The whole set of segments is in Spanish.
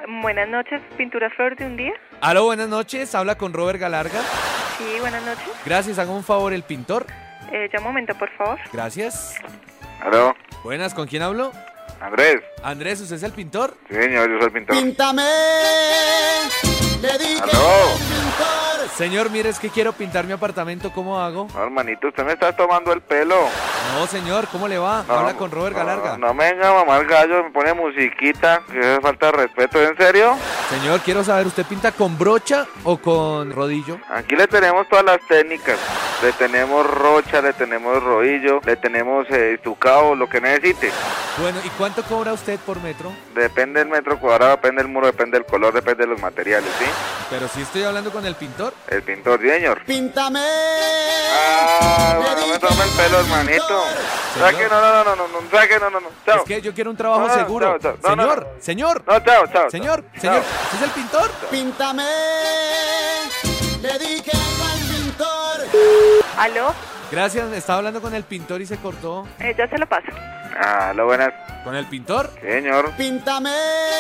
Buenas noches, ¿Pintura Flor de un día? Aló, buenas noches, habla con Robert Galarga. Sí, buenas noches. Gracias, haga un favor, el pintor. Ya un momento, por favor. Gracias. ¿Aló? Buenas, ¿con quién hablo? Andrés. Andrés, ¿usted es el pintor? Sí, señor, yo soy el pintor. Píntame, le dije ¿Aló? al pintor. Señor, mire, es que quiero pintar mi apartamento, ¿cómo hago? No, hermanito, usted me está tomando el pelo. No, señor, ¿cómo le va? No, Habla con Robert Galarga. No me venga a mamar gallo, me pone musiquita, que es falta de respeto, ¿en serio? Señor, quiero saber, ¿usted pinta con brocha o con rodillo? Aquí le tenemos todas las técnicas. Le tenemos rocha, le tenemos rodillo, le tenemos estucado, lo que necesite. Bueno, ¿y cuánto cobra usted por metro? Depende del metro cuadrado, depende del muro, depende del color, depende de los materiales, ¿sí? Pero si estoy hablando con el pintor. El pintor, sí, señor. Píntame. No me tome el pelo, hermanito. Señor. Saque, no, saque, no. Chao. Es que yo quiero un trabajo No, seguro. chao, chao. No, Señor, no. señor. No, chao. Señor, Chao. señor, ¿usted es el pintor? Píntame, le dije al pintor. ¿Aló? Gracias, estaba hablando con el pintor y se cortó. Ya se lo paso. Aló, buenas. ¿Con el pintor? Sí, señor. Píntame,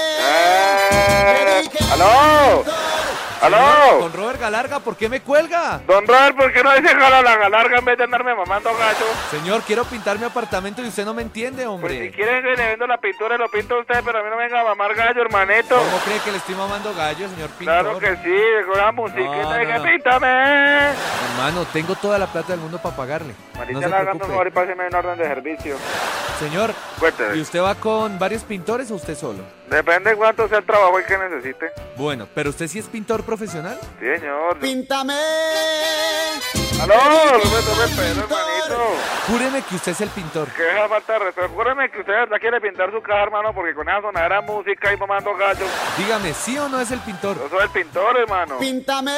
le dije al ¡Aló! pintor. ¡Aló! Con Robert Galarga, ¿por qué me cuelga? Don Robert, ¿por qué no dice jala la galarga en vez de andarme mamando gallo? Señor, quiero pintar mi apartamento y usted no me entiende, Pues hombre. si quieren que le vendo la pintura, lo pinta usted, pero a mí no me venga a mamar gallo, hermanito. ¿Cómo cree que le estoy mamando gallo, señor pintor? Claro que sí, con la musiquita y que no. píntame. Hermano, tengo toda la plata del mundo para pagarle. No Marita, se le hagan un favor y preocupe. páseme un orden de servicio. Señor, Cuénteme. ¿y usted va con varios pintores o usted solo? Depende de cuánto sea el trabajo y que necesite. Bueno, ¿pero usted sí es pintor profesional? Sí, señor. Píntame. ¡Aló! No me tome el pelo, hermanito. Júreme que usted es el pintor. Que deja falta de respeto. Júreme que usted de verdad quiere pintar su casa, hermano, porque con esa sonadera música y mamando gallo. Dígame, ¿sí o no es el pintor? Yo soy el pintor, hermano. Píntame,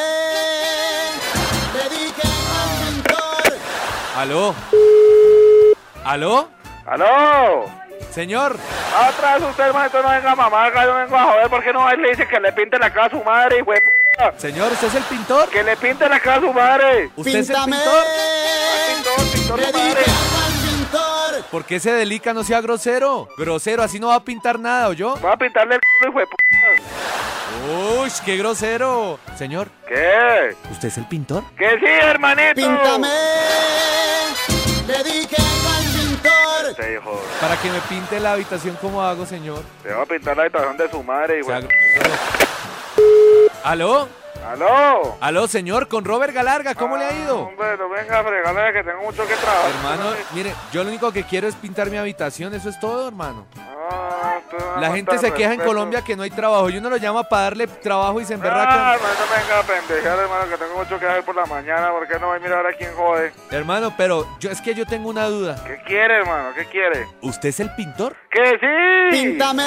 le dije al pintor. ¿Aló? ¿Aló? ¡Aló! Señor, Otra vez usted, hermanito, no venga a mamar gallo, no vengo a joder. ¿Por qué no le dice que le pinte la casa a su madre, hijo de p***? señor, ¿usted es el pintor? Que le pinte la casa a su madre. ¿Usted es el Píntame, pintor? Pintor, le su madre. dije al pintor. ¿Por qué se delica? No sea grosero. Grosero, así no va a pintar nada, ¿oyó? Voy a pintarle el c***, hijo de p***. Uy, qué grosero. Señor, ¿Qué? ¿usted es el pintor? Que sí, hermanito. Píntame, le dije al pintor. Este hijo. Para que me pinte la habitación, ¿cómo hago, señor? Te voy a pintar la habitación de su madre, hijo Sea de... grosero. ¿Aló? ¡Aló! ¿Aló, señor? Con Robert Galarga, ¿cómo le ha ido? Hombre, no venga a fregarle que tengo mucho que trabajar. Hermano, mire, yo lo único que quiero es pintar mi habitación, eso es todo, hermano. La gente se queja en Colombia que no hay trabajo y uno lo llama para darle trabajo y se emberraca. hermano, no venga a pendejar, hermano, que tengo mucho que hacer por la mañana. ¿Por qué no voy a mirar a quién jode? Hermano, pero es que yo tengo una duda. ¿Qué quiere, hermano? ¿Qué quiere? ¿Usted es el pintor? ¡Que sí! Píntame,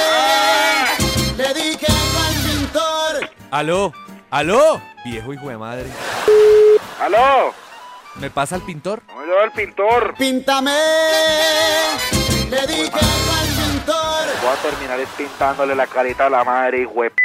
le dije al pintor. ¿Aló? ¿Aló? Viejo hijo de madre. ¡Aló! ¿Me pasa el pintor? No me lleva el pintor. Píntame, le dije al pintor. Voy a terminar pintándole la carita a la madre, hijo de p***.